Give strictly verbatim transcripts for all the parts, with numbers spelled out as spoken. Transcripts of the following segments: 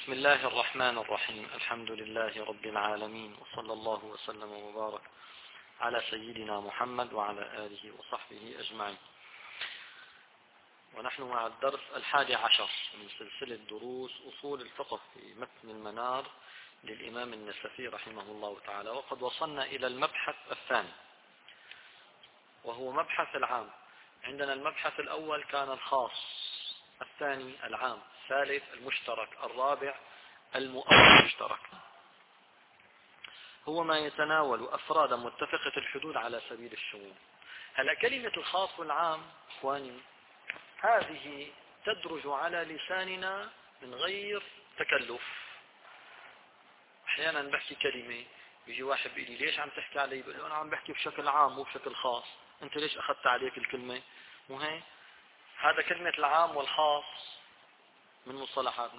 بسم الله الرحمن الرحيم. الحمد لله رب العالمين، وصلى الله وسلم وبارك على سيدنا محمد وعلى آله وصحبه أجمعين. ونحن مع الدرس الحادي عشر من سلسلة دروس أصول الفقه في متن المنار للإمام النسفي رحمه الله تعالى، وقد وصلنا إلى المبحث الثاني وهو مبحث العام. عندنا المبحث الأول كان الخاص، الثاني العام، الثالث المشترك، الرابع المؤول المشترك. هو ما يتناول أفرادا متفقة الحدود على سبيل الشمول. هلا كلمة الخاص والعام إخواني هذه تدرج على لساننا من غير تكلف. أحيانا بحكي كلمة يجي واحد بيقول لي ليش عم تحكي علي؟ بقول له أنا عم بحكي بشكل عام مو بشكل خاص. أنت ليش أخذت عليك الكلمة؟ مو هي هذا كلمة العام والخاص من مصطلحاتنا.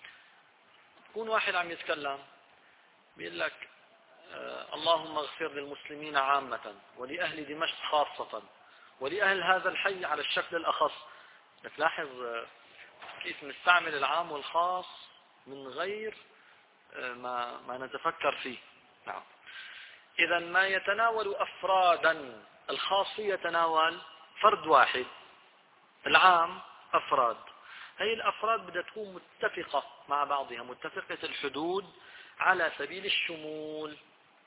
يكون واحد عم يتكلم بيقول لك آه اللهم اغفر للمسلمين عامة ولأهل دمشق خاصة ولأهل هذا الحي على الشكل الأخص. لاحظ آه كيف نستعمل العام والخاص من غير آه ما, ما نتفكر فيه. نعم. إذا ما يتناول أفرادا، الخاص يتناول فرد واحد، العام أفراد. هي الأفراد بدها تكون متفقة مع بعضها، متفقة الحدود على سبيل الشمول.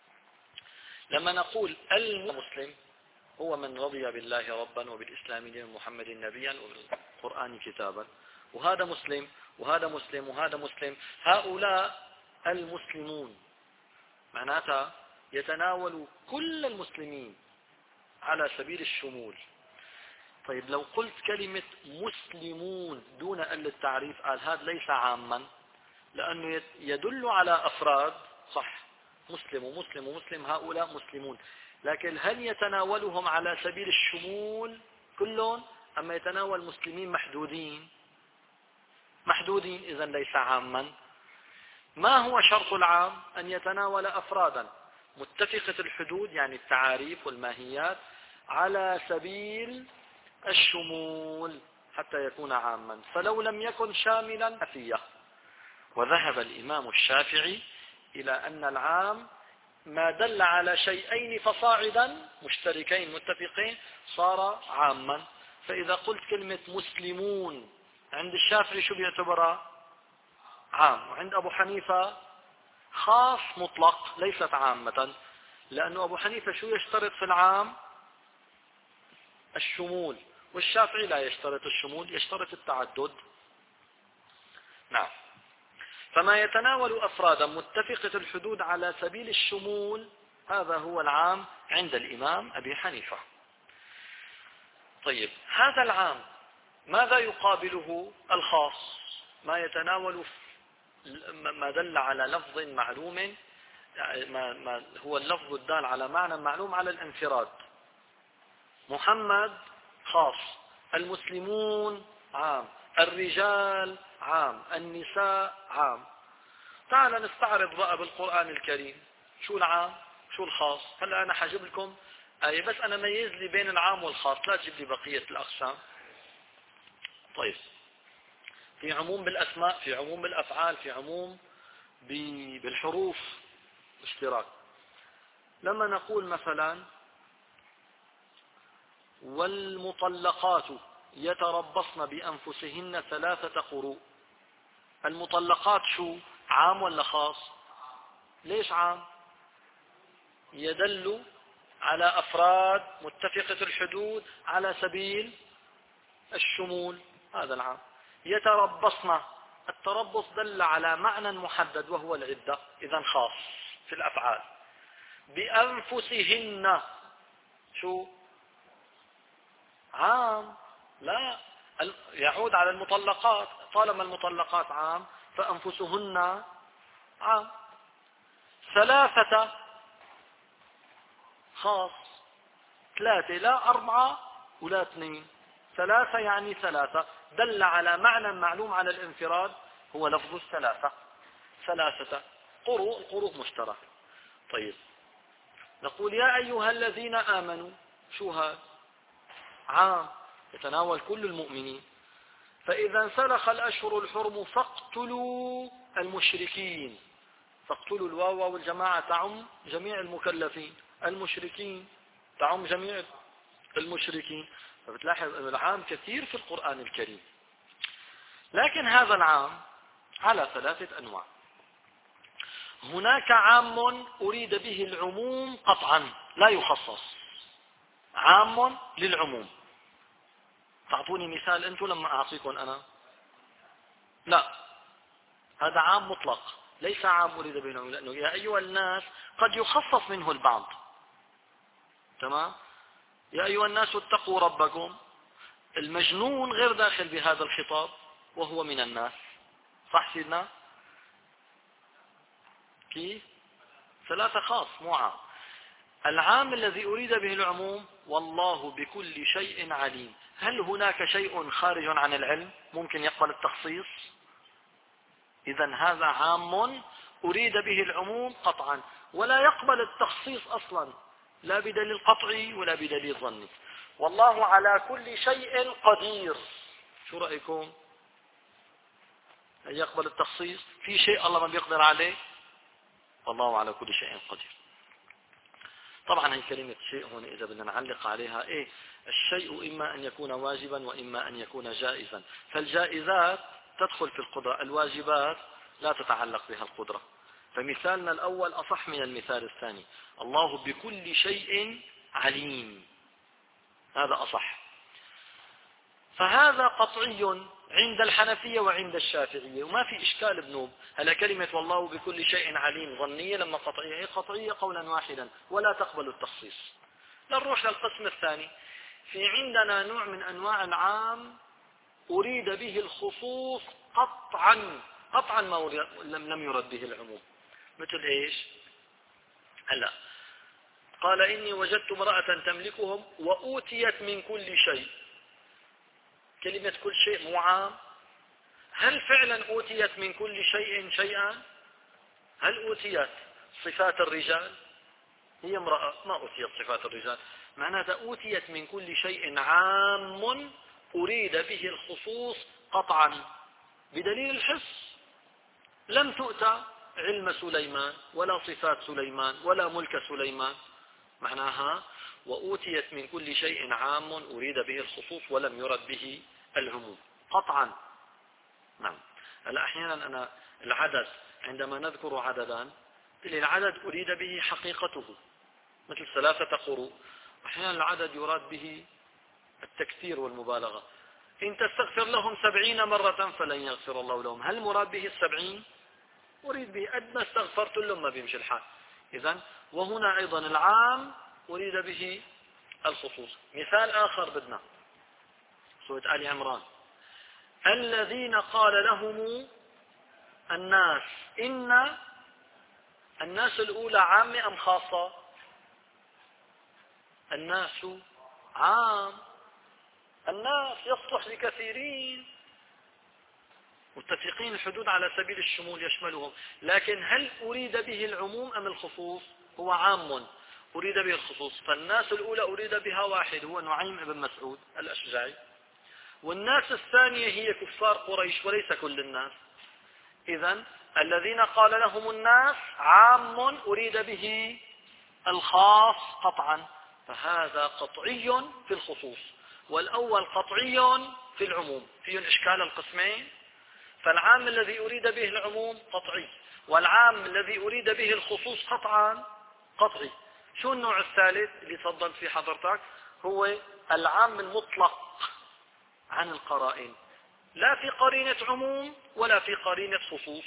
لما نقول المسلم هو من رضي بالله ربا وبالإسلام دينا ومحمد نبيا وبالقرآن كتابا، وهذا مسلم وهذا مسلم وهذا مسلم، هؤلاء المسلمون معناتها يتناول كل المسلمين على سبيل الشمول. طيب لو قلت كلمة مسلمون دون أن التعريف، قال هذا ليس عاما لأنه يدل على أفراد، صح، مسلم ومسلم ومسلم، هؤلاء مسلمون، لكن هل يتناولهم على سبيل الشمول كلهم أما يتناول مسلمين محدودين؟ محدودين، إذا ليس عاما. ما هو شرط العام؟ أن يتناول أفرادا متفقة الحدود يعني التعاريف والماهيات على سبيل الشمول حتى يكون عاما، فلو لم يكن شاملا نفيه. وذهب الإمام الشافعي إلى أن العام ما دل على شيئين فصاعدا مشتركين متفقين صار عاما. فإذا قلت كلمة مسلمون عند الشافعي شو بيعتبرها؟ عام. وعند أبو حنيفة خاص مطلق ليست عامة، لأنه أبو حنيفة شو يشترط في العام؟ الشمول، والشافعي لا يشترط الشمول، يشترط التعدد. نعم. فما يتناول أفرادا متفقة الحدود على سبيل الشمول هذا هو العام عند الإمام أبي حنيفة. طيب هذا العام ماذا يقابله؟ الخاص، ما يتناول ما دل على لفظ معلوم، ما هو اللفظ الدال على معنى معلوم على الانفراد. محمد خاص، المسلمون عام، الرجال عام، النساء عام. تعال نستعرض بقى بالقرآن الكريم شو العام شو الخاص. هلا أنا حجيب لكم آية بس أنا ميز لي بين العام والخاص، لا تجيب لي بقية الأقسام. طيب في عموم بالأسماء، في عموم بالأفعال، في عموم بالحروف اشتراك. لما نقول مثلا والمطلقات يتربصن بأنفسهن ثلاثة قروء، المطلقات شو عام ولا خاص؟ ليش عام؟ يدل على أفراد متفقة الحدود على سبيل الشمول، هذا العام. يتربصن، التربص دل على معنى محدد وهو العدة، إذن خاص في الأفعال. بأنفسهن شو عام؟ لا، يعود على المطلقات، طالما المطلقات عام فأنفسهن عام. ثلاثة خاص، ثلاثة لا أربعة ولا اثنين، ثلاثة يعني ثلاثة، دل على معنى معلوم على الانفراد هو لفظ الثلاثة. ثلاثة قروء، القروء مشترك. طيب نقول يا أيها الذين آمنوا، شو هذا؟ عام، يتناول كل المؤمنين. فإذا انسلخ الأشهر الحرم فاقتلوا المشركين. فاقتلوا الواو والجماعة تعم جميع المكلفين، المشركين تعم جميع المشركين. فبتلاحظ أن العام كثير في القرآن الكريم. لكن هذا العام على ثلاثة أنواع. هناك عام أريد به العموم قطعا لا يخصص، عام للعموم. تعطوني مثال أنتم لما أعطيكم أنا؟ لا، هذا عام مطلق ليس عام أريد به العموم، لأنه يا أيها الناس قد يخصص منه البعض. تمام؟ يا أيها الناس اتقوا ربكم، المجنون غير داخل بهذا الخطاب وهو من الناس. صح سيدنا؟ كيف؟ ثلاثة خاص مو عام. العام الذي أريد به العموم والله بكل شيء عليم. هل هناك شيء خارج عن العلم ممكن يقبل التخصيص؟ إذن هذا عام أريد به العموم قطعا، ولا يقبل التخصيص أصلا، لا بدليل قطعي ولا بدليل ظني. والله على كل شيء قدير. شو رأيكم؟ هل يقبل التخصيص؟ في شيء الله ما بيقدر عليه؟ والله على كل شيء قدير. طبعا هي كلمة شيء هون إذا بدنا نعلق عليها إيه، الشيء إما أن يكون واجبا وإما أن يكون جائزا. فالجائزات تدخل في القدرة، الواجبات لا تتعلق بها القدرة. فمثالنا الأول أصح من المثال الثاني، الله بكل شيء عليم، هذا أصح. فهذا قطعي عند الحنفية وعند الشافعية وما في إشكال بنوب. هلا كلمة والله بكل شيء عليم ظنية لما قطعية، هي قطعية قولا واحدا ولا تقبل التخصيص. نروح للقسم الثاني. في عندنا نوع من أنواع العام أريد به الخصوص قطعا، قطعا ما لم يرد به العموم. مثل إيش؟ هلا قال إني وجدت امرأة تملكهم وأوتيت من كل شيء. كلمة كل شيء مو عام؟ هل فعلا أوتيت من كل شيء شيئا؟ هل أوتيت صفات الرجال؟ هي امرأة ما أوتيت صفات الرجال. معناتها أوتيت من كل شيء عام أريد به الخصوص قطعا بدليل الحس. لم تؤتى علم سليمان ولا صفات سليمان ولا ملك سليمان. معناها وأوتيت من كل شيء عام أريد به الخصوص ولم يرد به العموم قطعا. نعم. هلا أحيانا أنا العدد عندما نذكر عددا العدد أريد به حقيقته مثل ثلاثة قروء. أحيانا العدد يراد به التكثير والمبالغة. إن تستغفر لهم سبعين مرة فلن يغفر الله لهم، هل مراد به السبعين؟ أريد به قد ما استغفرت لهم ما بيمشي الحال. إذن وهنا أيضا العام أريد به الخصوص. مثال آخر بدنا سورة آل عمران، الذين قال لهم الناس. إن الناس الأولى عامة أم خاصة؟ الناس عام، الناس يصلح لكثيرين، متفقين الحدود على سبيل الشمول يشملهم. لكن هل أريد به العموم أم الخصوص؟ هو عام أريد به الخصوص. فالناس الأولى أريد بها واحد هو نعيم بن مسعود الأشجعي، والناس الثانية هي كفار قريش وليس كل الناس. إذن الذين قال لهم الناس عام أريد به الخاص قطعا، فهذا قطعي في الخصوص، والأول قطعي في العموم. فيه الإشكال القسمين. فالعام الذي أريد به العموم قطعي، والعام الذي أريد به الخصوص قطعا قطعي. شو النوع الثالث اللي تفضلت في حضرتك؟ هو العام المطلق عن القرائن، لا في قرينة عموم ولا في قرينة خصوص.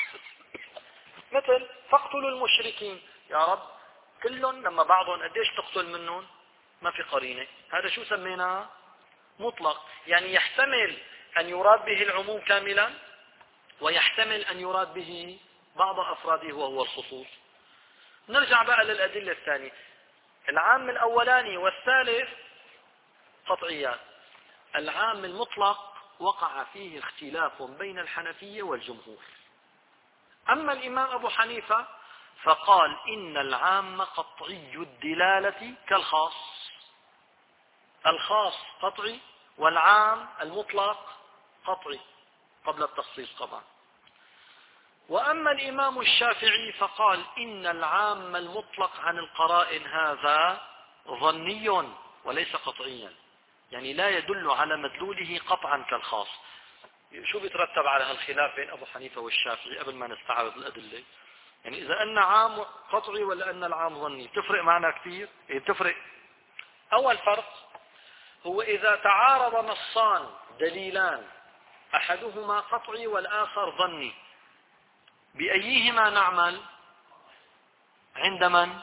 مثل فاقتلوا المشركين، يا رب كلهم لما بعضهم قديش تقتل منهم؟ ما في قرينة. هذا شو سميناه؟ مطلق. يعني يحتمل أن يراد به العموم كاملا ويحتمل أن يراد به بعض أفراده وهو الخصوص. نرجع بقى للأدلة الثانية. العام الأولاني والثالث قطعيات. العام المطلق وقع فيه اختلاف بين الحنفية والجمهور. أما الإمام أبو حنيفة فقال إن العام قطعي الدلالة كالخاص. الخاص قطعي والعام المطلق قطعي قبل التخصيص طبعا. وأما الإمام الشافعي فقال إن العام المطلق عن القرائن هذا ظني وليس قطعيا، يعني لا يدل على مدلوله قطعا كالخاص. شو بيترتب على هالخلاف بين أبو حنيفة والشافعي قبل ما نستعرض الأدلة؟ يعني إذا أن عام قطعي ولا أن العام ظني تفرق معنا كثير؟ إيه تفرق. أول فرق هو إذا تعارض نصان دليلان أحدهما قطعي والآخر ظني، بأيهما نعمل؟ عند من؟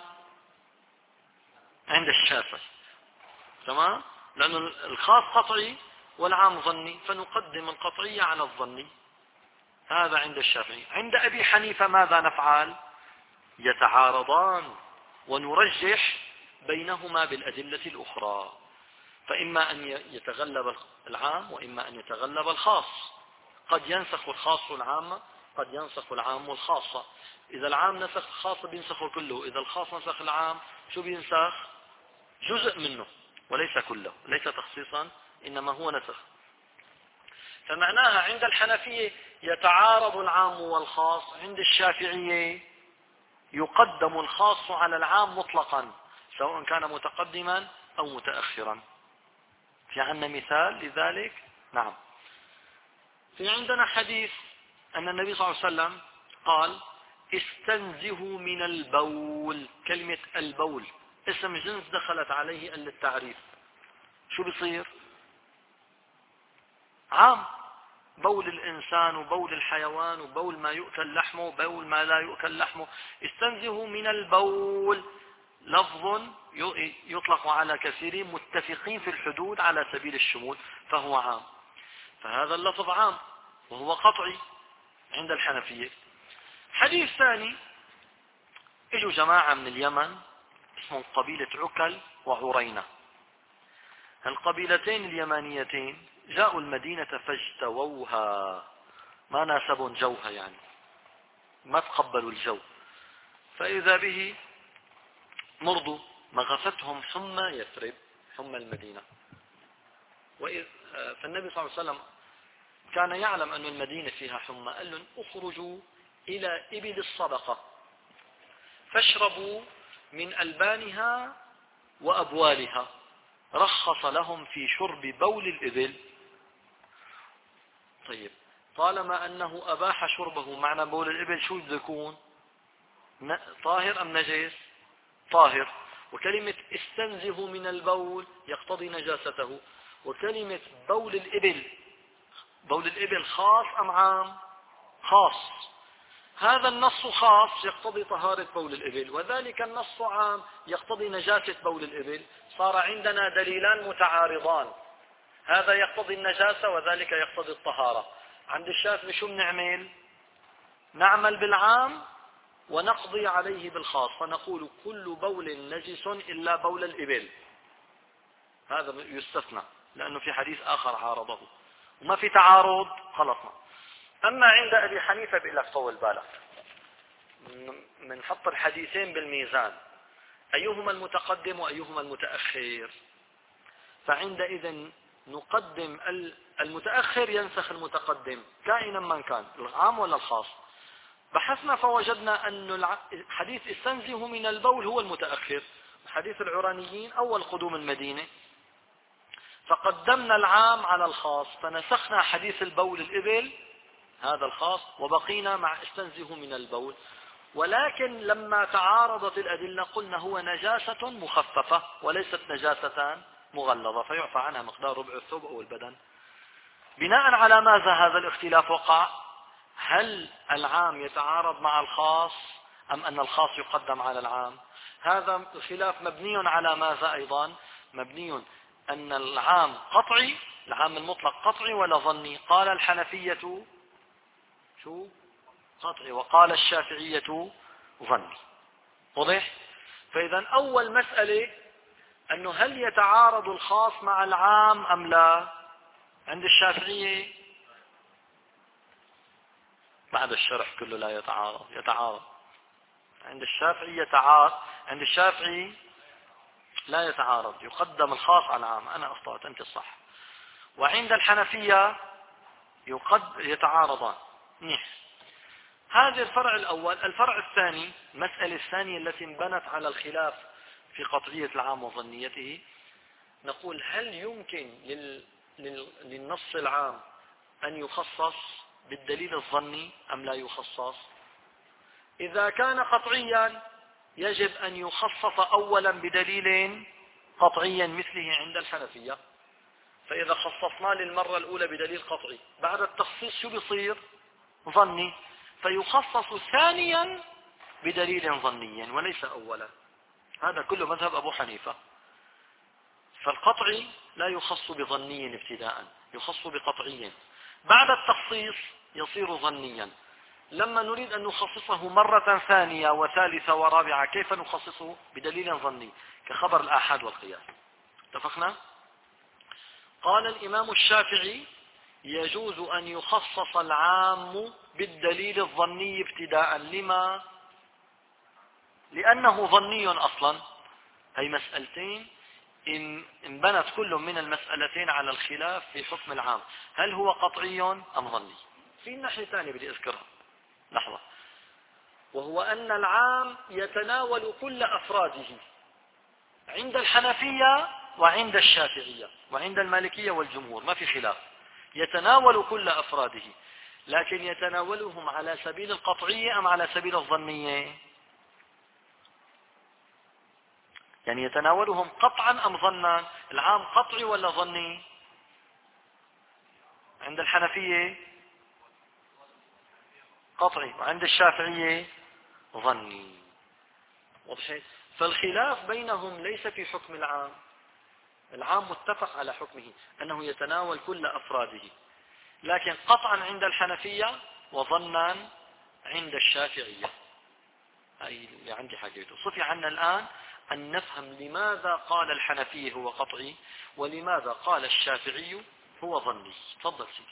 عند الشافعي. تمام؟ لأن الخاص قطعي والعام ظني، فنقدم القطعي على الظني. هذا عند الشافعي. عند أبي حنيفة ماذا نفعل؟ يتعارضان ونرجح بينهما بالأدلة الأخرى، فإما أن يتغلب العام وإما أن يتغلب الخاص. قد ينسخ الخاص العام، قد ينسخ العام الخاصة. إذا العام نسخ الخاص بينسخه كله، إذا الخاص نسخ العام شو بينسخ؟ جزء منه وليس كله، ليس تخصيصا إنما هو نسخ. فمعناها عند الحنفية يتعارض العام والخاص، عند الشافعية يقدم الخاص على العام مطلقا سواء كان متقدما أو متأخرا. في عندنا مثال لذلك؟ نعم. في عندنا حديث أن النبي صلى الله عليه وسلم قال استنزهوا من البول. كلمة البول اسم جنس دخلت عليه أن للتعريف. شو بصير؟ عام، بول الإنسان وبول الحيوان وبول ما يؤكل لحمه وبول ما لا يؤكل لحمه. استنزهوا من البول لفظ يطلق على كثير متفقين في الحدود على سبيل الشمول، فهو عام. فهذا اللفظ عام وهو قطعي عند الحنفية. حديث ثاني، اجوا جماعة من اليمن اسمهم قبيلة عكل وعرينة. القبيلتين اليمانيتين جاءوا المدينة فاجتووها، ما ناسبوا جوها، يعني ما تقبلوا الجو، فإذا به مرضوا، مغفتهم حمى يثرب، حمى المدينة. فالنبي صلى الله عليه وسلم كان يعلم أن المدينة فيها حمى، قال لهم اخرجوا إلى إبل الصدقة فاشربوا من ألبانها وأبوالها. رخص لهم في شرب بول الإبل. طيب، طالما أنه أباح شربه، معنى بول الإبل شو بده يكون؟ طاهر أم نجس؟ طاهر. وكلمة استنزه من البول يقتضي نجاسته. وكلمة بول الإبل، بول الإبل خاص أم عام؟ خاص. هذا النص خاص يقتضي طهارة بول الإبل، وذلك النص عام يقتضي نجاسة بول الإبل. صار عندنا دليلان متعارضان، هذا يقتضي النجاسة وذلك يقتضي الطهارة. عند الشافعي شو بنعمل؟ نعمل بالعام ونقضي عليه بالخاص، فنقول كل بول نجس إلا بول الإبل، هذا يستثنى لأنه في حديث آخر عارضه وما في تعارض، خلصنا. أما عند أبي حنيفة بيقول لك طول بالك، منحط الحديثين بالميزان، أيهما المتقدم وأيهما المتأخر. فعندئذ نقدم المتأخر ينسخ المتقدم كائنا من كان، العام ولا الخاص. بحثنا فوجدنا أن حديث استنزه من البول هو المتأخر، حديث العرانيين أول قدوم المدينة، فقدمنا العام على الخاص، فنسخنا حديث البول الإبل هذا الخاص وبقينا مع استنزه من البول. ولكن لما تعارضت الأدلة قلنا هو نجاسة مخففة وليست نجاسة مغلظة، فيعفى عنها مقدار ربع الثوب أو البدن. بناء على ماذا هذا الاختلاف وقع؟ هل العام يتعارض مع الخاص أم أن الخاص يقدم على العام؟ هذا الخلاف مبني على ماذا أيضا؟ مبني أن العام قطعي، العام المطلق قطعي ولا ظني؟ قال الحنفية شو؟ قطعي، وقال الشافعية ظني. واضح؟ فإذا أول مسألة أنه هل يتعارض الخاص مع العام أم لا؟ عند الشافعية بعد الشرح كله لا يتعارض، يتعارض. عند الشافعي يتعارض، عند الشافعي لا يتعارض، يقدم الخاص على العام. أنا أخطأت، أنت الصح. وعند الحنفية يقد يتعارضان. هذا الفرع الأول. الفرع الثاني، المسألة الثانية التي انبنت على الخلاف في قطعية العام وظنيته، نقول هل يمكن لل... لل... للنص العام أن يخصص بالدليل الظني أم لا يخصص؟ إذا كان قطعيا يجب أن يخصص أولا بدليل قطعيا مثله عند الحنفية. فإذا خصصنا للمرة الأولى بدليل قطعي، بعد التخصيص شو بيصير؟ ظني، فيخصص ثانيا بدليل ظني وليس أولا. هذا كله مذهب أبو حنيفة. فالقطعي لا يخص بظني ابتداء، يخص بقطعي، بعد التخصيص يصير ظنيا. لما نريد أن نخصصه مرة ثانية وثالثة ورابعة كيف نخصصه؟ بدليل ظني كخبر الآحاد والقياس. اتفقنا؟ قال الإمام الشافعي يجوز أن يخصص العام بالدليل الظني ابتداء. لما؟ لأنه ظني أصلا. هي مسألتين انبنت كل من المسألتين على الخلاف في حكم العام، هل هو قطعي أم ظني. في ناحية ثانية بدي أذكرها لحظة، وهو أن العام يتناول كل أفراده عند الحنفية وعند الشافعية وعند المالكية والجمهور، ما في خلاف، يتناول كل أفراده، لكن يتناولهم على سبيل القطعية أم على سبيل الظنية؟ يعني يتناولهم قطعا أم ظنا؟ العام قطعي ولا ظني؟ عند الحنفية قطعي وعند الشافعية ظني. وضحت؟ فالخلاف بينهم ليس في حكم العام، العام متفق على حكمه أنه يتناول كل أفراده، لكن قطعا عند الحنفية وظنا عند الشافعية. هاي اللي عندي حكيته. صفي عنا الآن أن نفهم لماذا قال الحنفي هو قطعي ولماذا قال الشافعي هو ظني. تفضل سيدي.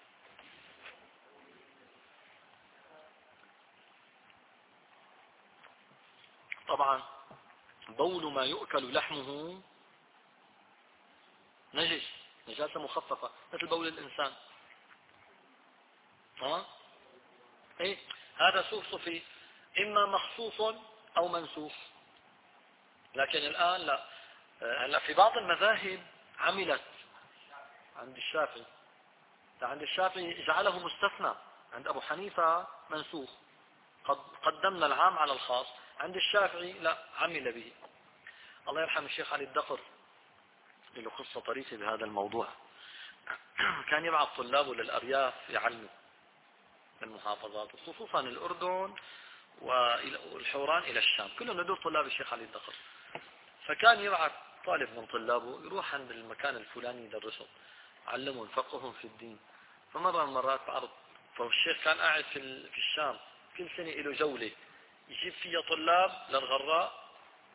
طبعا بول ما يؤكل لحمه نجس، نجاسة مخففة مثل بول الإنسان. ها؟ إيه؟ هذا سوف صفي إما مخصوص أو منسوخ، لكن الآن لا. هلا في بعض المذاهب عملت عند الشافعي، عند الشافعي جعله مستثنى، عند أبو حنيفة منسوخ، قد قدمنا العام على الخاص، عند الشافعي لا عمل به. الله يرحم الشيخ علي الدقر، له قصة طريفة بهذا الموضوع. كان يبعث طلابه للأرياف يعلموا المحافظات وخصوصا الأردن والحوران إلى الشام، كلهم هدول طلاب الشيخ علي الدقر. فكان يبعث طالب من طلابه يروح عند المكان الفلاني يدرسهم، علمهم يفقههم في الدين. فمرة من المرات بعرض، فالشيخ كان قاعد في في الشام، كل سنة له جولة يجيب فيها طلاب للغراء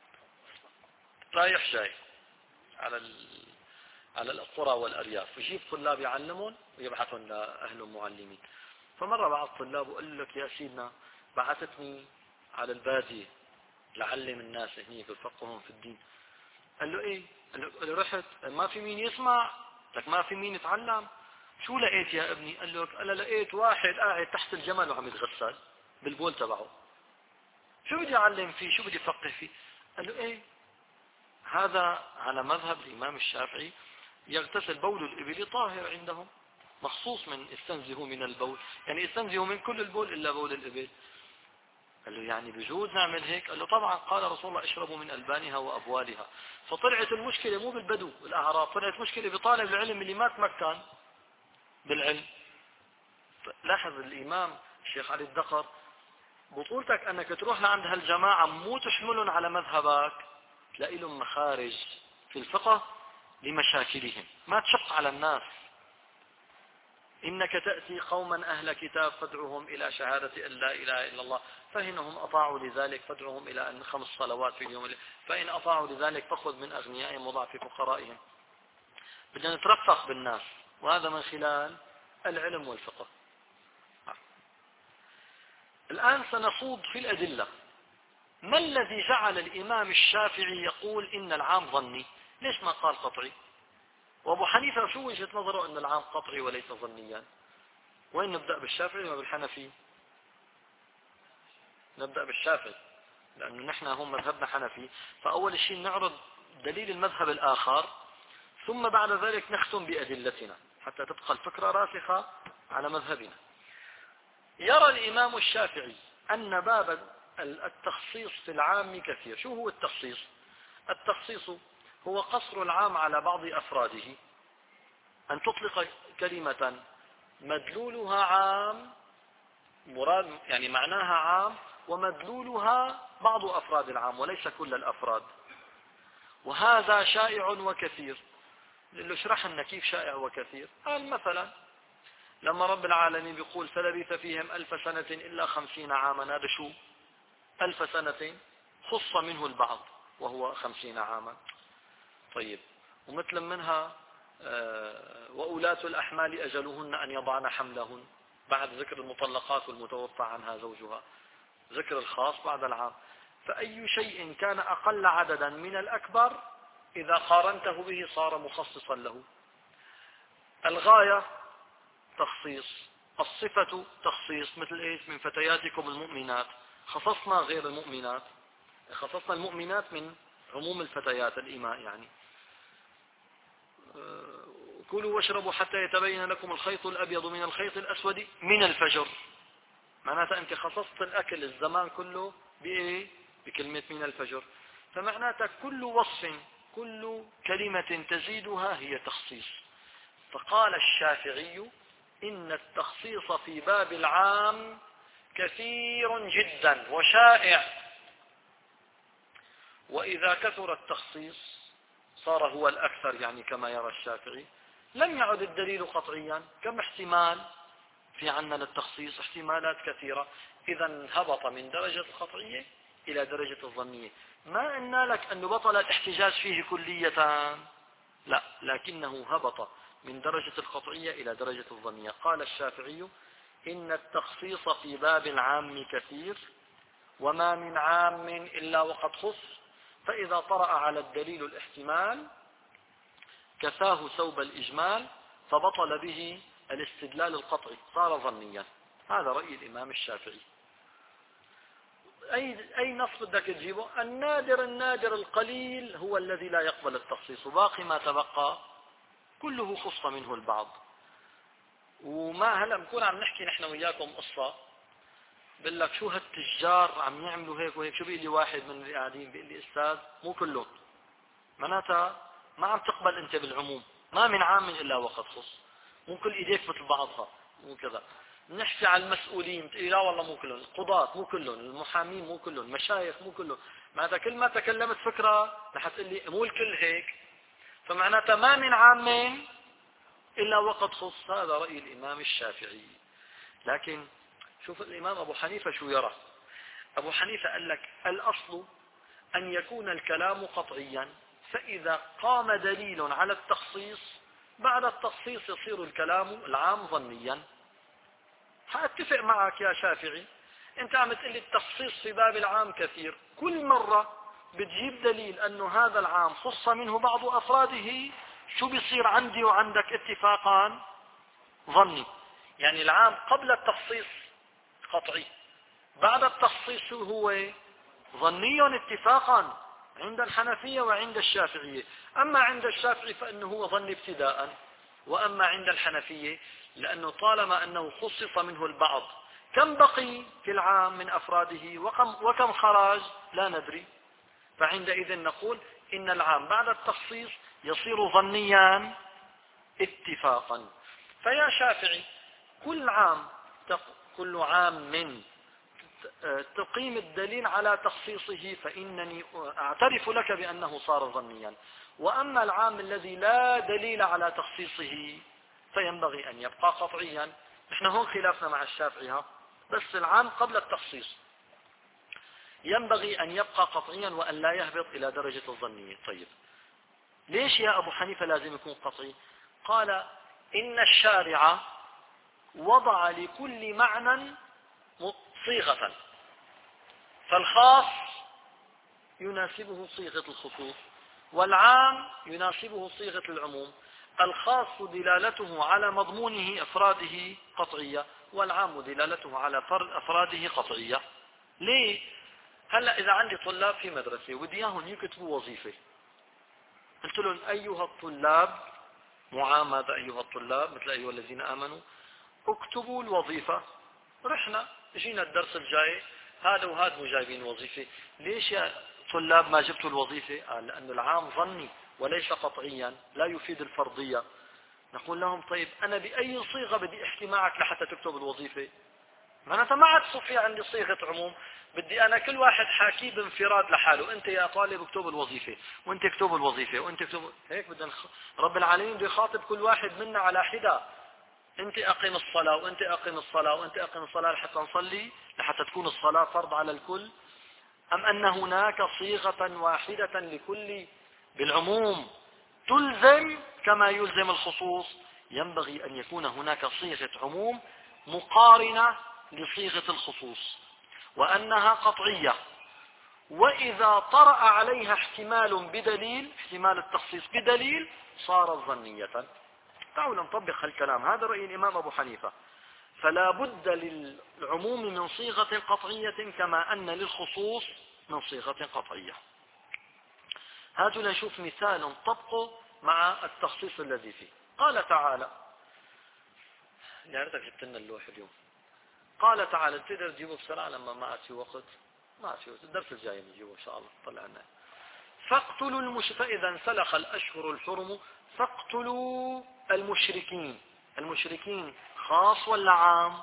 رايح جاي على على القرى والأرياف، ويجيب طلاب يعلمهم ويبعثهم لأهلهم معلمين. فمرة بعض طلابه قال لك يا سيدنا بعثتني على البادية لعلم الناس هنيك ويفقههم في الدين. قال له ايه؟ قال له رحت ما في مين يسمع لك، ما في مين يتعلم. شو لقيت يا ابني؟ قال له انا لقيت واحد قاعد تحت الجمل وعم يتغسل بالبول تبعه، شو بدي اعلم فيه؟ شو بدي افقه فيه؟ قال له ايه؟ هذا على مذهب الامام الشافعي يغتسل بول الابل طاهر عندهم، مخصوص من استنزهوا من البول، يعني استنزهوا من كل البول الا بول الابل. قال له يعني بجوز نعمل هيك؟ قال له طبعا، قال رسول الله اشربوا من ألبانها وأبوالها. فطلعت المشكلة مو بالبدو الأعراب، طلعت مشكلة بطالب العلم اللي ما تمكن بالعلم. لاحظ الإمام الشيخ علي الدقر، بطولتك أنك تروح لعند هالجماعة مو تحملهم على مذهبك، تلاقي لهم مخارج في الفقه لمشاكلهم، ما تشق على الناس. إنك تأتي قوما أهل كتاب فادعوهم إلى شهادة أن لا إله إلا الله، فإنهم أطاعوا لذلك فادعوهم إلى أن خمس صلوات في اليوم، فإن أطاعوا لذلك فخذ من أغنيائهم وضع في فقرائهم. بدنا نترفق بالناس، وهذا من خلال العلم والفقه. الآن سنخوض في الأدلة. ما الذي جعل الإمام الشافعي يقول إن العام ظني؟ ليش ما قال قطعي؟ وأبو حنيفة شو وجهة نظره أن العام قطعي وليس ظنيا؟ وين نبدأ، بالشافعي ولا بالحنفي؟ نبدأ بالشافعي، لأنه نحن هم مذهبنا حنفي، فأول شيء نعرض دليل المذهب الآخر، ثم بعد ذلك نختم بأدلتنا حتى تبقى الفكرة راسخة على مذهبنا. يرى الإمام الشافعي أن باب التخصيص في العام كثير. شو هو التخصيص؟ التخصيص هو قصر العام على بعض أفراده، أن تطلق كلمة مدلولها عام، مراد يعني معناها عام، ومدلولها بعض أفراد العام وليس كل الأفراد. وهذا شائع وكثير. اللي شرح لنا كيف شائع وكثير، قال مثلا لما رب العالمين بيقول فلبث فيهم ألف سنة إلا خمسين عاما، هذا شو؟ ألف سنة خص منه البعض وهو خمسين عاما. طيب، ومثل منها آه وأولاة الأحمال أجلهن أن يضعن حملهن، بعد ذكر المطلقات والمتوفى عنها زوجها، ذكر الخاص بعد العام. فأي شيء كان أقل عددا من الأكبر إذا قارنته به صار مخصصا له. الغاية تخصيص، الصفة تخصيص، مثل ايش؟ من فتياتكم المؤمنات، خصصنا غير المؤمنات، خصصنا المؤمنات من عموم الفتيات الإماء يعني. كلوا واشربوا حتى يتبين لكم الخيط الأبيض من الخيط الأسود من الفجر، معناتها أنت خصصت الأكل الزمان كله بإيه؟ بكلمة من الفجر. فمعناتها كل وصف، كل كلمة تزيدها هي تخصيص. فقال الشافعي إن التخصيص في باب العام كثير جدا وشائع، وإذا كثر التخصيص صار هو الأكثر، يعني كما يرى الشافعي، لم يعد الدليل قطعيا. كم احتمال في عنا للتخصيص؟ احتمالات كثيرة. إذا هبط من درجة القطعية إلى درجة الظنية. ما قلنا لك أنه بطل الاحتجاج فيه كلية، لا، لكنه هبط من درجة القطعية إلى درجة الظنية. قال الشافعي إن التخصيص في باب العام كثير، وما من عام إلا وقد خص، فإذا طرأ على الدليل الاحتمال كساه ثوب الإجمال، فبطل به الاستدلال القطعي، صار ظنيا. هذا رأي الإمام الشافعي. أي, أي نص بدك تجيبه؟ النادر النادر القليل هو الذي لا يقبل التخصيص، وباقي ما تبقى كله خص منه البعض. وما هلا بنكون عم نحكي نحن وياكم قصة، بقول لك شو هالتجار عم يعملوا هيك وهيك، شو بيقول لي واحد من اللي قاعدين، بيقول لي أستاذ مو كلهم، معناتها ما عم تقبل أنت بالعموم، ما من عام إلا وقد خص، مو كل إيديك مثل بعضها، مو كذا. نحكي على المسؤولين، تقول لا والله مو كلهم، القضاة مو كلهم، المحامين مو كلهم، المشايخ مو كلهم. معناتها كل ما تكلمت فكرة رح تقول لي مو الكل هيك، فمعناتها ما من عامين إلا وقد خص. هذا رأي الإمام الشافعي. لكن شوف الإمام أبو حنيفة شو يرى. أبو حنيفة قال لك الأصل أن يكون الكلام قطعيا، فإذا قام دليل على التخصيص بعد التخصيص يصير الكلام العام ظنيا. حأتفق معك يا شافعي، أنت عم تقول لي التخصيص في باب العام كثير، كل مرة بتجيب دليل أنه هذا العام خص منه بعض أفراده، شو بيصير عندي وعندك اتفاقا ظني. يعني العام قبل التخصيص قطعي، بعد التخصيص هو ظني اتفاقا عند الحنفية وعند الشافعية. أما عند الشافعي فإنه هو ظني ابتداء، وأما عند الحنفية لأنه طالما أنه خصص منه البعض، كم بقي في العام من أفراده وكم, وكم خرج لا ندري. فعندئذ نقول إن العام بعد التخصيص يصير ظنيا اتفاقا. فيا شافعي كل عام كل عام من تقيم الدليل على تخصيصه فإنني أعترف لك بأنه صار ظنيا. وأما العام الذي لا دليل على تخصيصه فينبغي أن يبقى قطعيا. نحن هون خلافنا مع الشافعي، بس العام قبل التخصيص ينبغي أن يبقى قطعيا وأن لا يهبط إلى درجة الظنية. طيب ليش يا أبو حنيفة لازم يكون قطعي؟ قال إن الشارع وضع لكل معنى صيغة، فالخاص يناسبه صيغة الخصوص، والعام يناسبه صيغة العموم. الخاص دلالته على مضمونه أفراده قطعية، والعام دلالته على أفراده قطعية. ليه؟ هلأ إذا عندي طلاب في مدرسة ودي إياهم يكتبوا وظيفة، قلت لهم أيها الطلاب، معام هذا أيها الطلاب مثل أيها الذين آمنوا، اكتبوا الوظيفة. رحنا جينا الدرس الجاي هذا وهذا جايبين وظيفة. ليش يا طلاب ما جبتوا الوظيفة؟ قال لأن العام ظني وليس قطعيا، لا يفيد الفرضية. نقول لهم طيب أنا بأي صيغة بدي أحكي معك لحتى تكتب الوظيفة؟ معناتها ما عاد صفي عندي صيغة عموم، بدي أنا كل واحد حاكي بانفراد لحاله. أنت يا طالب اكتب الوظيفة، وأنت اكتب الوظيفة، وأنت اكتب. هيك بدنا رب العالمين بده يخاطب كل واحد منا على حدة. أنت أقم الصلاة، وأنت أقم الصلاة، وأنت أقم الصلاة لحتى نصلي، لحتى تكون الصلاة فرض على الكل، أم أن هناك صيغة واحدة لكل بالعموم تلزم كما يلزم الخصوص؟ ينبغي أن يكون هناك صيغة عموم مقارنة لصيغة الخصوص، وأنها قطعية، وإذا طرأ عليها احتمال بدليل، احتمال التخصيص بدليل، صارت ظنية. تعالوا نطبق هالكلام، هذا رأي الإمام أبو حنيفة. فلا بد للعموم من صيغة قطعية كما أن للخصوص من صيغة قطعية. هاتوا نشوف مثال نطبقه مع التخصيص الذي فيه. قال تعالى، يا ريتك جبت لنا اللوح اليوم. قال تعالى، تقدر تجيبه بسرعة لما ما عاد في وقت؟ ما عاد في وقت، الدرس الجاي نجيبه إن شاء الله. طلعنا فاقتلوا المش فإذا انسلخ الأشهر الحرم فاقتلوا المشركين. المشركين خاص ولا عام؟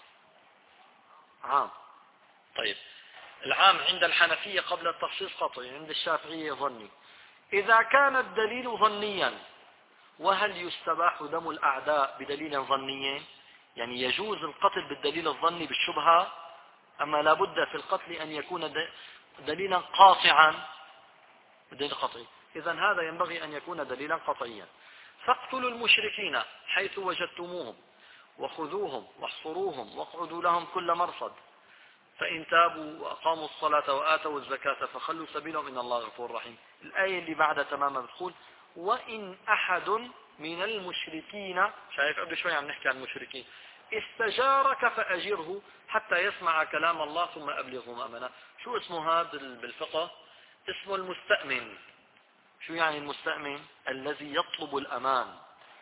عام. طيب العام عند الحنفية قبل التخصيص قطعي، عند الشافعية ظني. إذا كان الدليل ظنيا، وهل يستباح دم الأعداء بدليل ظني؟ يعني يجوز القتل بالدليل الظني بالشبهة، أما لابد في القتل أن يكون دليلا قاطعا، دليل قطعي. إذا هذا ينبغي أن يكون دليلا قطعيا. فاقتلوا المشركين حيث وجدتموهم وخذوهم واحصروهم واقعدوا لهم كل مرصد، فإن تابوا وأقاموا الصلاة وآتوا الزكاة فخلوا سبيلهم إن الله غفور رحيم. الآية اللي بعدها تماما بتقول وإن أحد من المشركين، شايف قبل شوي عم نحكي عن المشركين، استجارك فأجره حتى يسمع كلام الله ثم أبلغه مأمنا. شو اسمه هذا بالفقه؟ اسمه المستأمن. شو يعني المستأمن؟ الذي يطلب الأمان.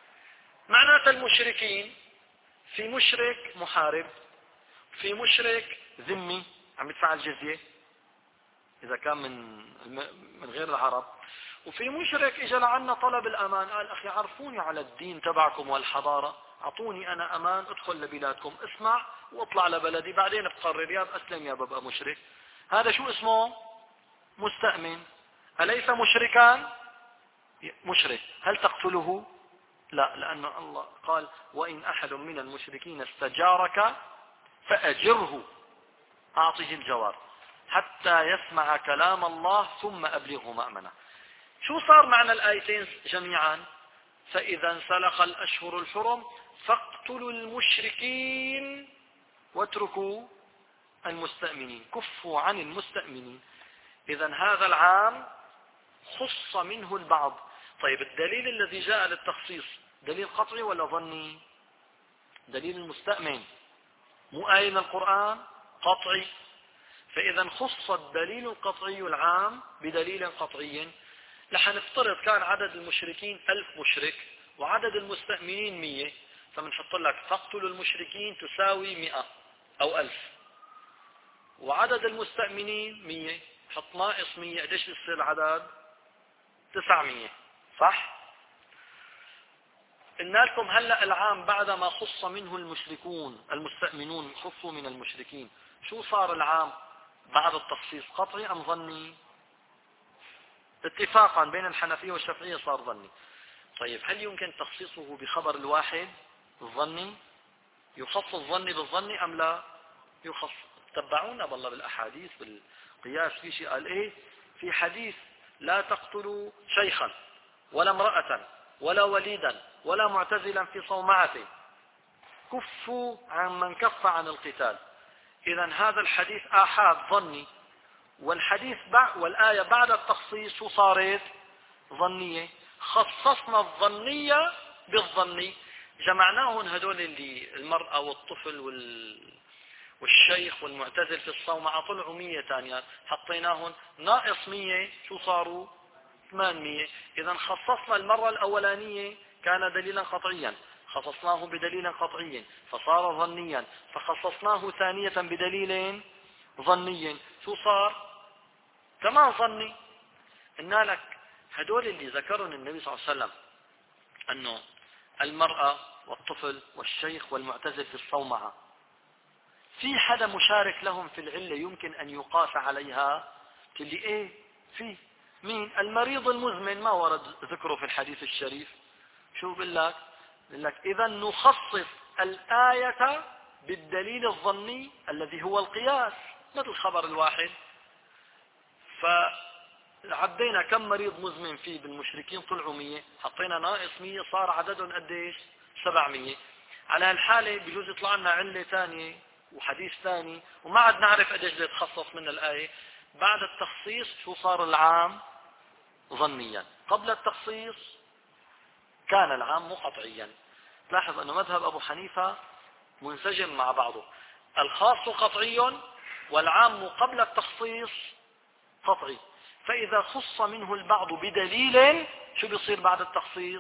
معناته المشركين، في مشرك محارب، في مشرك ذمي عم يدفع الجزية إذا كان من من غير العرب، وفي مشرك اجى لعنا طلب الأمان، قال أخي عرفوني على الدين تبعكم والحضارة، أعطوني أنا أمان أدخل لبلادكم، اسمع واطلع لبلدي بعدين بقرر يا بأسلم يا ببقى مشرك. هذا شو اسمه؟ مستأمن. أليس مشركان؟ مشرك. هل تقتله؟ لا، لأن الله قال وإن أحد من المشركين استجارك فأجره، أعطه الجوار حتى يسمع كلام الله ثم أبلغه مأمنة. شو صار معنى الآيتين جميعا؟ فإذا انسلخ الأشهر الحرم فاقتلوا المشركين واتركوا المستأمنين، كفوا عن المستأمنين. إذا هذا العام خص منه البعض. طيب الدليل الذي جاء للتخصيص دليل قطعي ولا ظني؟ دليل المستأمن، مو آية من القرآن، قطعي. فإذا خص الدليل القطعي العام بدليل قطعي. لحنفترض كان عدد المشركين ألف مشرك وعدد المستأمنين مية، فمنحط لك فاقتلوا المشركين تساوي مئة أو ألف، وعدد المستأمنين مية، حط ناقص مية، قديش بيصير العدد؟ تسعمية، صح؟ قلنا لكم هلأ العام بعدما خص منه المشركون، المستأمنون خصوا من المشركين، شو صار العام بعد التخصيص؟ قطعي أم ظني؟ اتفاقا بين الحنفية والشافعية صار ظني. طيب هل يمكن تخصيصه بخبر الواحد الظني؟ يخص الظني بالظني أم لا يخص؟ تبعونا بالله بالأحاديث بالقياس. في شيء قال ايه؟ في حديث لا تقتلوا شيخا ولا امرأة ولا وليدا ولا معتزلا في صومعته، كفوا عن من كف عن القتال. إذا هذا الحديث آحاد ظني، والحديث بعد والآية بعد التخصيص شو صارت؟ ظنية. خصصنا الظنية بالظني جمعناهم هدول اللي المرأة والطفل وال والشيخ والمعتزل في الصومعة طلعوا مية ثانيات، حطيناهم ناقص مية شو صاروا ثمانمية. إذا خصصنا المرة الأولانية كان دليلا قطعيا، خصصناه بدليل قطعي فصار ظنيا، فخصصناه ثانية بدليل ظني شو صار كمان ظني. قلنا لك هدول اللي ذكرهم النبي صلى الله عليه وسلم أنه المرأة والطفل والشيخ والمعتزل في الصومعة، في حدا مشارك لهم في العلة يمكن أن يقاس عليها؟ تقول لي إيه في مين؟ المريض المزمن ما ورد ذكره في الحديث الشريف. شو بقول لك؟ بقول لك إذا نخصص الآية بالدليل الظني الذي هو القياس مثل خبر الواحد. فعدينا كم مريض مزمن فيه بالمشركين طلعوا مية، حطينا ناقص مية صار عددهم قديش؟ سبعمية. على هالحالة بجوز يطلع لنا علة ثانية وحديث ثاني وما عاد نعرف قديش بده يتخصص من الآية. بعد التخصيص شو صار العام؟ ظنيا. قبل التخصيص كان العام قطعيا. لاحظ أن مذهب أبو حنيفة منسجم مع بعضه، الخاص قطعي والعام قبل التخصيص قطعي. فإذا خص منه البعض بدليل شو بيصير بعد التخصيص؟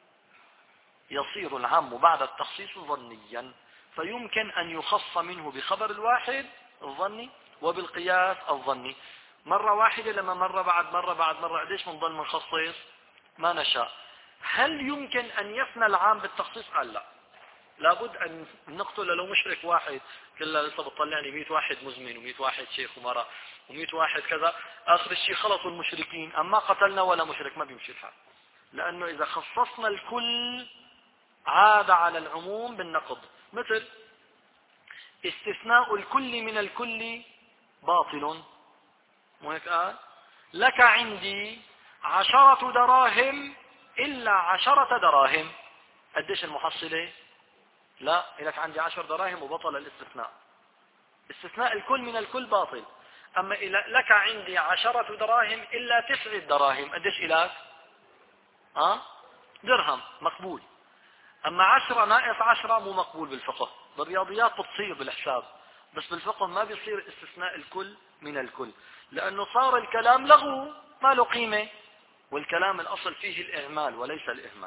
يصير العام بعد التخصيص ظنيا، فيمكن أن يخص منه بخبر الواحد الظني وبالقياس الظني. مرة واحدة لما مرة بعد مرة بعد مرة قديش منضل منخصص ما نشاء. هل يمكن أن يفنى العام بالتخصيص؟ قال لا، لابد أن نقتل لو مشرك واحد كلا لسه بتطلعني مئة واحد مزمن ومئة واحد شيخ ومرأة ومئة واحد كذا، آخر الشيء خلصوا المشركين أما قتلنا ولا مشرك، ما بيمشي الحال. لأنه إذا خصصنا الكل عاد على العموم بالنقض. مثل استثناء الكل من الكل باطل، مو هيك قال؟ لك عندي عشرة دراهم إلا عشرة دراهم، قديش المحصلة؟ لا، لك عندي عشر دراهم وبطل الاستثناء. استثناء الكل من الكل باطل. أما لك عندي عشرة دراهم إلا تسع دراهم، قديش إلك؟ أه؟ درهم مقبول. أما عشرة ناقص عشرة مو مقبول بالفقه. بالرياضيات بتصير بالحساب، بس بالفقه ما بيصير استثناء الكل من الكل، لأنه صار الكلام لغو ما له قيمة، والكلام الأصل فيه الإعمال وليس الإهمال.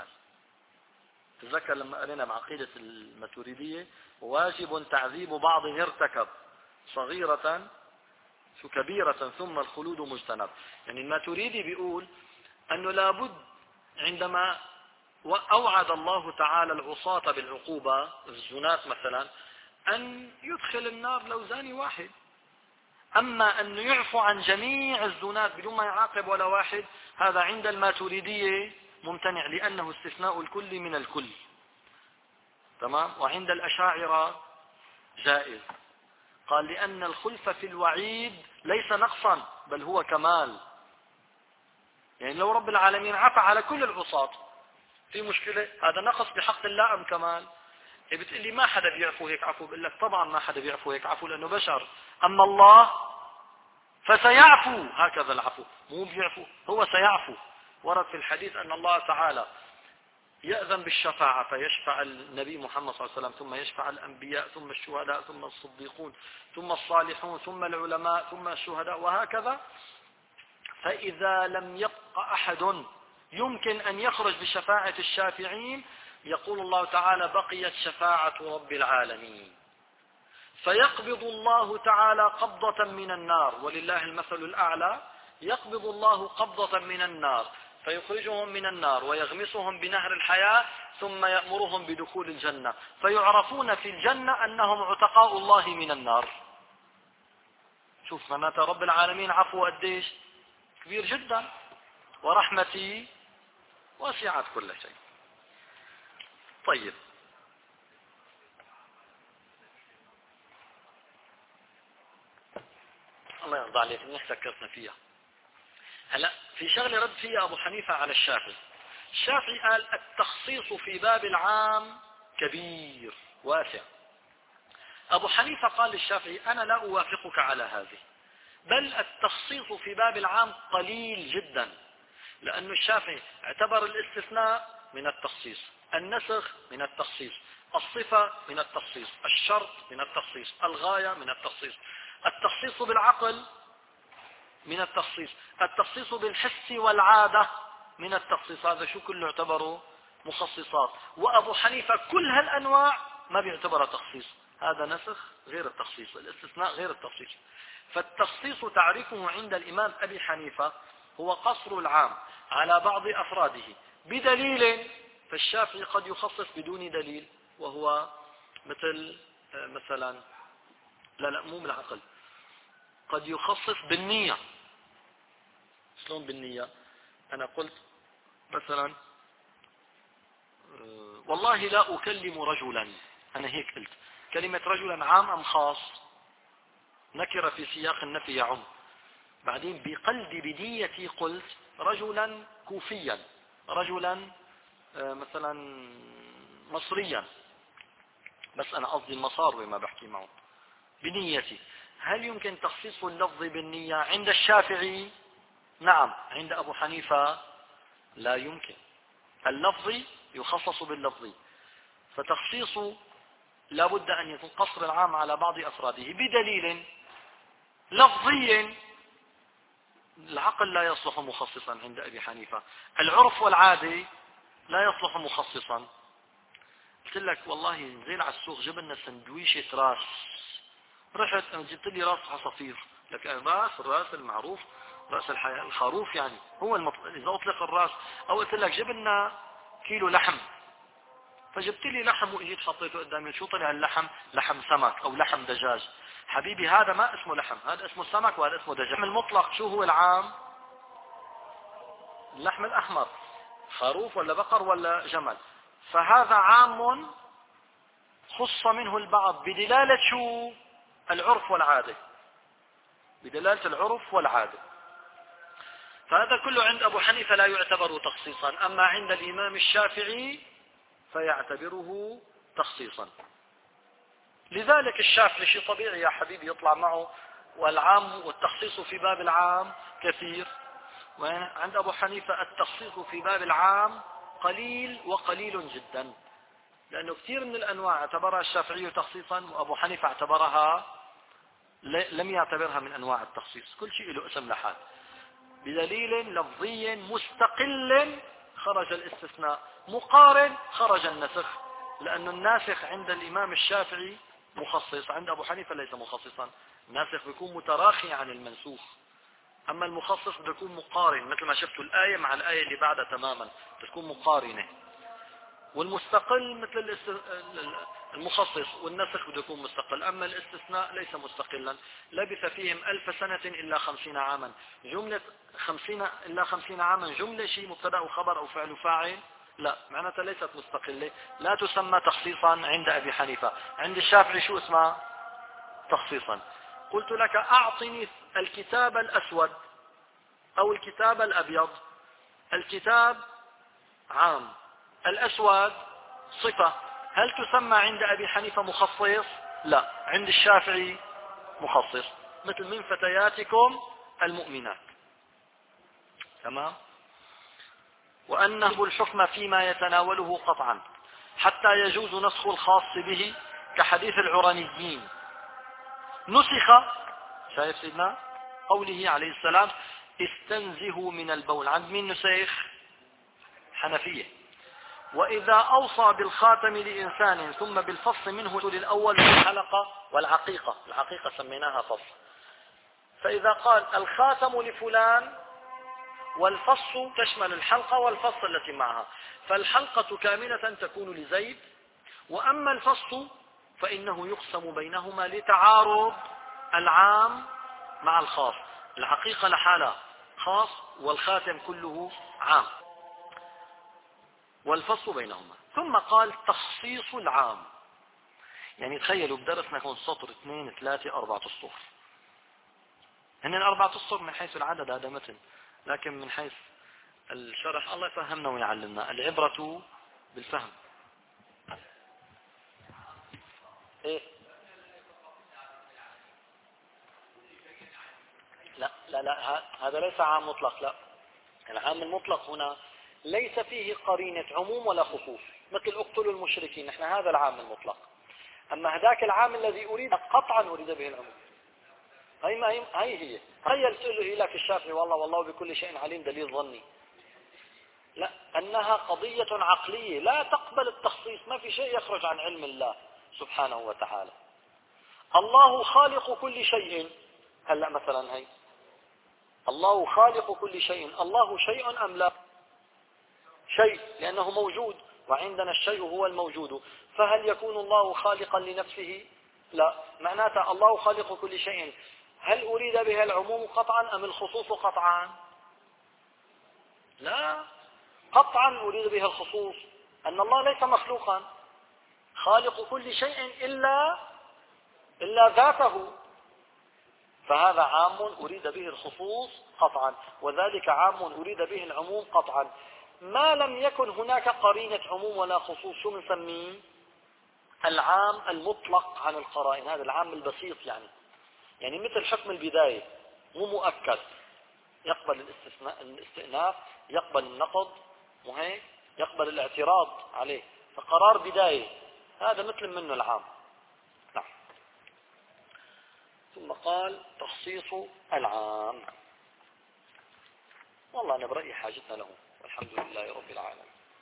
تذكر لما قرينا بعقيدة الماتريدية واجب تعذيب بعض ارتكب صغيرة شو كبيرة ثم الخلود مجتنب. يعني الماتريدي بيقول أنه لابد عندما وأوعد الله تعالى العصاة بالعقوبة الزنات مثلا أن يدخل النار لو زاني واحد، أما أن يعفو عن جميع الزنات بدون ما يعاقب ولا واحد، هذا عند الماتريدية ممتنع لأنه استثناء الكل من الكل. تمام. وعند الأشاعرة جائز، قال لأن الخلف في الوعيد ليس نقصا بل هو كمال. يعني لو رب العالمين عفى على كل العصاة في مشكلة، هذا نقص بحق الله أم كمال؟ إيه بتقول لي ما حدا بيعفو هيك عفو، بقول لك طبعا ما حدا بيعفو هيك عفو لأنه بشر، أما الله فسيعفو هكذا العفو، مو بيعفو هو سيعفو. ورد في الحديث أن الله تعالى يأذن بالشفاعة فيشفع النبي محمد صلى الله عليه وسلم، ثم يشفع الأنبياء، ثم الشهداء، ثم الصديقون، ثم الصالحون، ثم العلماء، ثم الشهداء، وهكذا. فإذا لم يبق أحد يمكن أن يخرج بشفاعة الشافعين، يقول الله تعالى بقيت شفاعة رب العالمين، فيقبض الله تعالى قبضة من النار، ولله المثل الأعلى، يقبض الله قبضة من النار فيخرجهم من النار ويغمسهم بنهر الحياة ثم يأمرهم بدخول الجنة، فيعرفون في الجنة أنهم عتقاء الله من النار. شوف معناتها رب العالمين عفو قديش كبير جدا، ورحمتي وسعت كل شيء. طيب، الله يرضى عليك منيح سكرتنا فيها. هلا في شغله رد فيها ابو حنيفه على الشافعي. الشافعي قال التخصيص في باب العام كبير واسع. ابو حنيفه قال للشافعي انا لا اوافقك على هذه، بل التخصيص في باب العام قليل جدا، لأن الشافعي اعتبر الاستثناء من التخصيص، النسخ من التخصيص، الصفة من التخصيص، الشرط من التخصيص، الغاية من التخصيص، التخصيص بالعقل من التخصيص، التخصيص بالحس والعادة من التخصيص. هذا شو كله يعتبره مخصصات. وأبو حنيفة كل هالأنواع ما بيعتبرها تخصيص، هذا نسخ غير التخصيص، الاستثناء غير التخصيص. فالتخصيص تعريفه عند الإمام أبي حنيفة هو قصر العام على بعض أفراده بدليل، فالشافعي قد يخصص بدون دليل، وهو مثل مثلا لا لا مو بالعقل، قد يخصص بالنية. شلون بالنية؟ أنا قلت مثلا والله لا أكلم رجلا، أنا هيك قلت، كلمة رجلا عام أم خاص؟ نكرة في سياق النفي يعم. بعدين بقلب بديتي قلت رجلا كوفيا، رجلا مثلا مصريا، بس أنا قصدي المصاروي ما بحكي معه بنيتي. هل يمكن تخصيص اللفظ بالنية عند الشافعي؟ نعم. عند أبو حنيفة لا يمكن. اللفظ يخصص باللفظ، فتخصيص لا بد أن يكون قصر العام على بعض أفراده بدليل لفظي. العقل لا يصلح مخصصا عند أبي حنيفة، العرف والعادة لا يصلح مخصصا. قلت لك والله نزيل على السوق جبنا لنا سندويشة راس، رحت جبت لي راس عصافير، لك راس الراس المعروف رأس الحياة الخروف، يعني هو المطلق إذا أطلق الراس. أو قلت لك جبنا كيلو لحم، فجبت لي لحم وإجيت حطيته قدامي، شو طلع اللحم؟ لحم سمك أو لحم دجاج. حبيبي هذا ما اسمه لحم، هذا اسمه سمك وهذا اسمه دجاج. المطلق شو هو العام؟ اللحم الأحمر، خروف ولا بقر ولا جمل. فهذا عام خص منه البعض بدلالة شو؟ العرف والعادة، بدلالة العرف والعادة. فهذا كله عند أبو حنيفة لا يعتبر تخصيصا، أما عند الإمام الشافعي فيعتبره تخصيصا. لذلك الشافعي شيء طبيعي يا حبيبي يطلع معه، والعام والتخصيص في باب العام كثير، وعند أبو حنيفة التخصيص في باب العام قليل وقليل جدا، لأنه كثير من الأنواع اعتبرها الشافعي تخصيصا وأبو حنيفة اعتبرها لم يعتبرها من أنواع التخصيص. كل شيء له اسم لحال، بدليل لفظي مستقل خرج الاستثناء، مقارن خرج النسخ، لأن الناسخ عند الإمام الشافعي مخصص، عند أبو حنيفة ليس مخصصا. الناسخ بيكون متراخي عن المنسوخ، أما المخصص بيكون مقارن، مثل ما شفتوا الآية مع الآية اللي بعدها تماما بتكون مقارنة. والمستقل مثل المخصص والنسخ بده يكون مستقل، أما الاستثناء ليس مستقلا. لبث فيهم ألف سنة إلا خمسين عاما، جملة خمسين إلا خمسين عاما جملة شيء مبتدأ وخبر أو فعل وفاعل؟ لا، معناتها ليست مستقلة، لا تسمى تخصيصا عند أبي حنيفة. عند الشافعي شو اسمها؟ تخصيصا. قلت لك أعطني الكتاب الأسود أو الكتاب الأبيض. الكتاب عام، الأسود صفة، هل تسمى عند أبي حنيفة مخصص؟ لا، عند الشافعي مخصص، مثل من فتياتكم المؤمنات. تمام. وأنه الحكم فيما يتناوله قطعا حتى يجوز نسخ الخاص به، كحديث العرانيين نسخ، شايف سيدنا قوله عليه السلام استنزهوا من البول. عند مين نسيخ؟ حنفية. وإذا أوصى بالخاتم لإنسان ثم بالفص منه للأول والحلقة والعقيقة، العقيقة سميناها فص، فإذا قال الخاتم لفلان والفص تشمل الحلقة والفص التي معها، فالحلقة كاملة تكون لزيد، وأما الفص فإنه يقسم بينهما لتعارض العام مع الخاص، العقيقة لحالها خاص والخاتم كله عام، والفصل بينهما. ثم قال تخصيص العام، يعني تخيلوا بدرسنا يكون سطر اثنين ثلاثة أربعة أسطر، هن أربعة أسطر من حيث العدد هذا متن، لكن من حيث الشرح الله يفهمنا ويعلمنا، العبرة بالفهم. إيه؟ لا لا لا هذا ليس عام مطلق، لا، العام المطلق هنا ليس فيه قرينة عموم ولا خصوص، مثل اقتلوا المشركين، نحن هذا العام المطلق. أما هذاك العام الذي أريد قطعا أريد به العموم. هي ما هي, هي هي تخيل سئله لك الشافعي والله والله بكل شيء عليم دليل ظني، لا، أنها قضية عقلية لا تقبل التخصيص، ما في شيء يخرج عن علم الله سبحانه وتعالى. الله خالق كل شيء، هلأ مثلا هي الله خالق كل شيء، الله شيء أم لا؟ شيء، لأنه موجود، وعندنا الشيء هو الموجود، فهل يكون الله خالقا لنفسه؟ لا، معناتها الله خالق كل شيء، هل أريد بها العموم قطعا أم الخصوص قطعا؟ لا، قطعا أريد بها الخصوص، أن الله ليس مخلوقا، خالق كل شيء إلا إلا ذاته، فهذا عام أريد به الخصوص قطعا، وذلك عام أريد به العموم قطعا. ما لم يكن هناك قرينة عموم ولا خصوص شو بنسميه؟ العام المطلق عن القرائن، هذا العام البسيط يعني يعني مثل حكم البداية مو مؤكد، يقبل الاستثناء الاستئناف، يقبل النقض، وهيك يقبل الاعتراض عليه، فقرار بداية هذا مثل منه العام. نعم. ثم قال تخصيص العام. والله أنا برأيي حاجتنا له، والحمد لله رب العالمين.